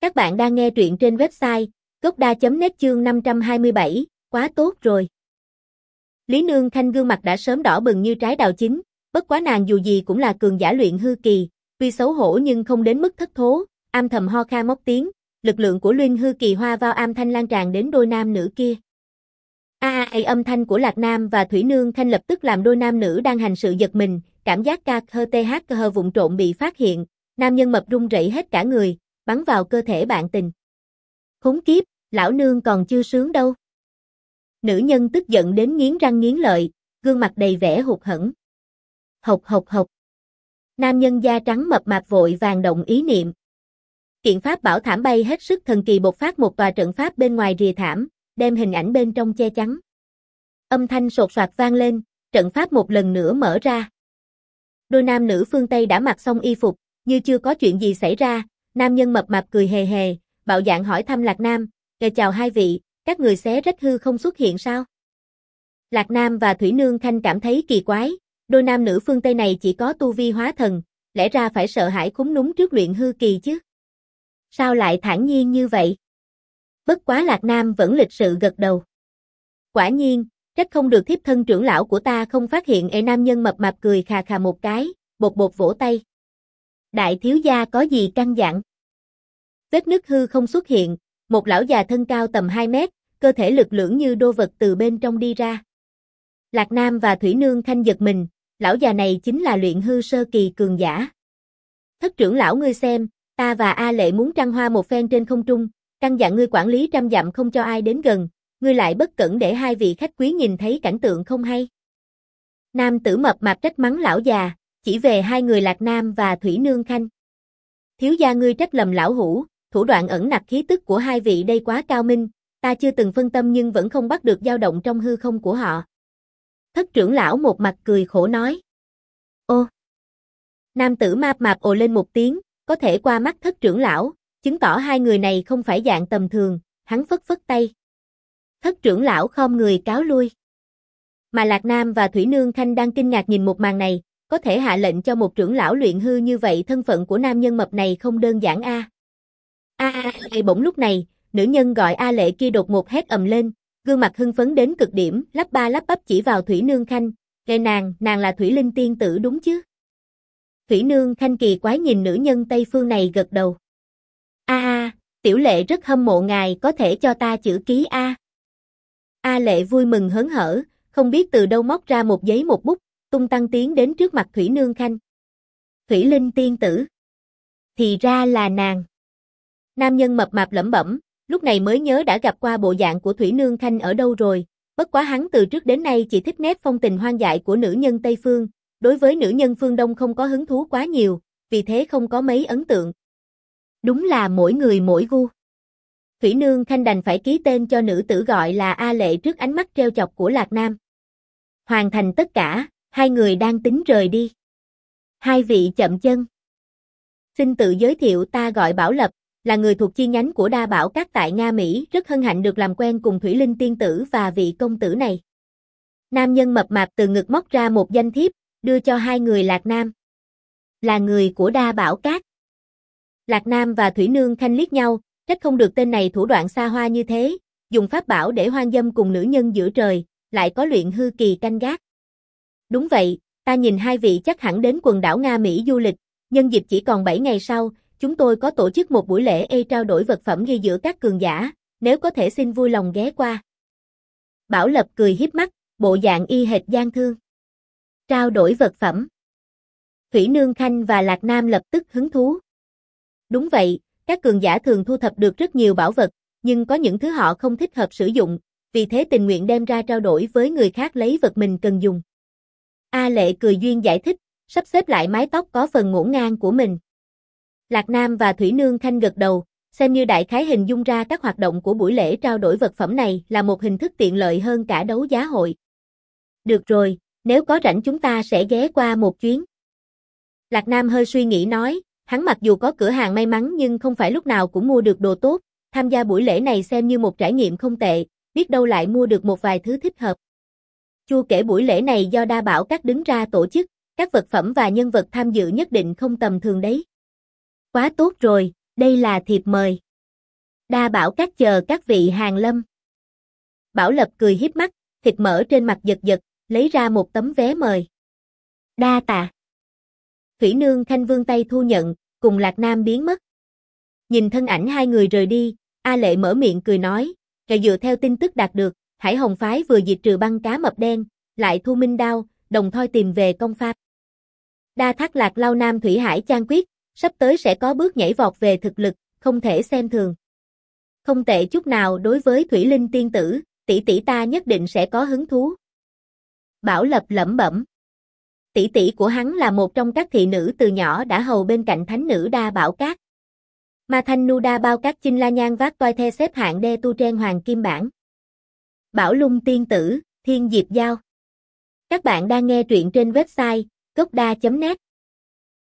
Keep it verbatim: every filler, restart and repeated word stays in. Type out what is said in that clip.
Các bạn đang nghe truyện trên website gocda chấm net chương năm trăm hai mươi bảy, quá tốt rồi. Lý Nương Khanh gương mặt đã sớm đỏ bừng như trái đào chín, bất quá nàng dù gì cũng là cường giả luyện hư kỳ, tuy xấu hổ nhưng không đến mức thất thố, âm thầm ho khan móc tiếng, lực lượng của luyện hư kỳ hoa vào âm thanh lan tràn đến đôi nam nữ kia. A a a âm thanh của Lạc Nam và Thủy Nương Khanh lập tức làm đôi nam nữ đang hành sự giật mình, cảm giác ca hơ th cơ hơ vụng trộn bị phát hiện, nam nhân mập run rẩy hết cả người, bắn vào cơ thể bạn tình. Khốn kiếp, lão nương còn chưa sướng đâu. Nữ nhân tức giận đến nghiến răng nghiến lợi, gương mặt đầy vẻ hụt hẫng. Hộc hộc hộc. Nam nhân da trắng mập mạp vội vàng động ý niệm. Kiện pháp bảo thảm bay hết sức thần kỳ bộc phát một tòa trận pháp bên ngoài rìa thảm, đem hình ảnh bên trong che chắn. Âm thanh sột soạt vang lên, trận pháp một lần nữa mở ra. Đôi nam nữ phương Tây đã mặc xong y phục, như chưa có chuyện gì xảy ra, nam nhân mập mạp cười hề hề, bạo dạn hỏi thăm Lạc Nam, "Ngài chào hai vị, các người xé rách hư không xuất hiện sao?" Lạc Nam và Thủy Nương Khanh cảm thấy kỳ quái, đôi nam nữ phương Tây này chỉ có tu vi hóa thần, lẽ ra phải sợ hãi khúm núm trước luyện hư kỳ chứ. Sao lại thản nhiên như vậy? Bất quá Lạc Nam vẫn lịch sự gật đầu. Quả nhiên, trách không được thiếp thân trưởng lão của ta không phát hiện. Ê nam nhân mập mạp cười khà khà một cái, bột bột vỗ tay. Đại thiếu gia có gì căn dặn? Vết nứt hư không xuất hiện, một lão già thân cao tầm hai mét, cơ thể lực lưỡng như đô vật từ bên trong đi ra. Lạc Nam và Thủy Nương Khanh giật mình, lão già này chính là luyện hư sơ kỳ cường giả. Thất trưởng lão ngươi xem, ta và A Lệ muốn trăng hoa một phen trên không trung, căn dặn ngươi quản lý trăm dặm không cho ai đến gần, ngươi lại bất cẩn để hai vị khách quý nhìn thấy cảnh tượng không hay. Nam tử mập mạp trách mắng lão già, chỉ về hai người Lạc Nam và Thủy Nương Khanh. Thiếu gia ngươi trách lầm lão hủ, thủ đoạn ẩn nặc khí tức của hai vị đây quá cao minh, ta chưa từng phân tâm nhưng vẫn không bắt được dao động trong hư không của họ. Thất trưởng lão một mặt cười khổ nói. Ô! Nam tử mập mạp ồ lên một tiếng, có thể qua mắt thất trưởng lão, chứng tỏ hai người này không phải dạng tầm thường, hắn phất phất tay. Thất trưởng lão khom người cáo lui. Mà Lạc Nam và Thủy Nương Khanh đang kinh ngạc nhìn một màn này, có thể hạ lệnh cho một trưởng lão luyện hư như vậy, thân phận của nam nhân mập này không đơn giản a. A a a bỗng lúc này, nữ nhân gọi A Lệ kia đột ngột hét ầm lên, gương mặt hưng phấn đến cực điểm, lắp ba lắp bắp chỉ vào Thủy Nương Khanh, "Nghe nàng, nàng là Thủy Linh tiên tử đúng chứ?" Thủy Nương Khanh kỳ quái nhìn nữ nhân Tây phương này gật đầu. "A a, tiểu Lệ rất hâm mộ ngài, có thể cho ta chữ ký a?" A Lệ vui mừng hớn hở, không biết từ đâu móc ra một giấy một bút, tung tăng tiến đến trước mặt Thủy Nương Khanh. "Thủy Linh tiên tử." Thì ra là nàng. Nam nhân mập mạp lẩm bẩm, lúc này mới nhớ đã gặp qua bộ dạng của Thủy Nương Khanh ở đâu rồi, bất quá hắn từ trước đến nay chỉ thích nét phong tình hoang dại của nữ nhân Tây phương, đối với nữ nhân phương Đông không có hứng thú quá nhiều, vì thế không có mấy ấn tượng. Đúng là mỗi người mỗi gu. Thủy Nương Khanh đành phải ký tên cho nữ tử gọi là A Lệ trước ánh mắt trêu chọc của Lạc Nam. Hoàn thành tất cả, hai người đang tính rời đi. Hai vị chậm chân. Xin tự giới thiệu, ta gọi Bảo Lập, là người thuộc chi nhánh của Đa Bảo Các tại Nga Mỹ, rất hân hạnh được làm quen cùng Thủy Linh tiên tử và vị công tử này. Nam nhân mập mạp từ ngực móc ra một danh thiếp, đưa cho hai người Lạc Nam. Là người của Đa Bảo Các. Lạc Nam và Thủy Nương Khanh liếc nhau, trách không được tên này thủ đoạn xa hoa như thế, dùng pháp bảo để hoang dâm cùng nữ nhân giữa trời, lại có luyện hư kỳ canh gác. Đúng vậy, ta nhìn hai vị chắc hẳn đến quần đảo Nga Mỹ du lịch, nhân dịp chỉ còn bảy ngày sau, chúng tôi có tổ chức một buổi lễ e trao đổi vật phẩm ghi giữa các cường giả, nếu có thể xin vui lòng ghé qua. Bảo Lập cười hiếp mắt, bộ dạng y hệt gian thương. Trao đổi vật phẩm. Thủy Nương Khanh và Lạc Nam lập tức hứng thú. Đúng vậy, các cường giả thường thu thập được rất nhiều bảo vật, nhưng có những thứ họ không thích hợp sử dụng, vì thế tình nguyện đem ra trao đổi với người khác lấy vật mình cần dùng. A Lệ cười duyên giải thích, sắp xếp lại mái tóc có phần ngổn ngang của mình. Lạc Nam và Thủy Nương Khanh gật đầu, xem như đại khái hình dung ra các hoạt động của buổi lễ trao đổi vật phẩm này là một hình thức tiện lợi hơn cả đấu giá hội. Được rồi, nếu có rảnh chúng ta sẽ ghé qua một chuyến. Lạc Nam hơi suy nghĩ nói, hắn mặc dù có cửa hàng may mắn nhưng không phải lúc nào cũng mua được đồ tốt, tham gia buổi lễ này xem như một trải nghiệm không tệ, biết đâu lại mua được một vài thứ thích hợp. Chưa kể buổi lễ này do Đa Bảo Các đứng ra tổ chức, các vật phẩm và nhân vật tham dự nhất định không tầm thường đấy. Quá tốt rồi, đây là thiệp mời. Đa Bảo Các chờ các vị hàng lâm. Bảo Lập cười hiếp mắt, thịt mỡ trên mặt giật giật, lấy ra một tấm vé mời. Đa tạ. Thủy Nương Khanh vươn tay thu nhận, cùng Lạc Nam biến mất. Nhìn thân ảnh hai người rời đi, A Lệ mở miệng cười nói, "Kẻ dựa theo tin tức đạt được, Hải Hồng phái vừa diệt trừ băng cá mập đen, lại thu minh đao, đồng thời tìm về công pháp. Đa Thác Lạc Lao Nam Thủy Hải Chan Quyết, sắp tới sẽ có bước nhảy vọt về thực lực, không thể xem thường. Không tệ chút nào đối với Thủy Linh tiên tử, tỷ tỷ ta nhất định sẽ có hứng thú." Bảo Lập lẩm bẩm. Tỷ tỷ của hắn là một trong các thị nữ từ nhỏ đã hầu bên cạnh thánh nữ Đa Bảo Các. Ma Thanh Nu Đa Bao Các Chinh La Nhan vác toai the xếp hạng đe tu trên hoàng kim bản. Bảo Lung tiên tử, Thiên Diệp Giao. Các bạn đang nghe truyện trên website gocda chấm net.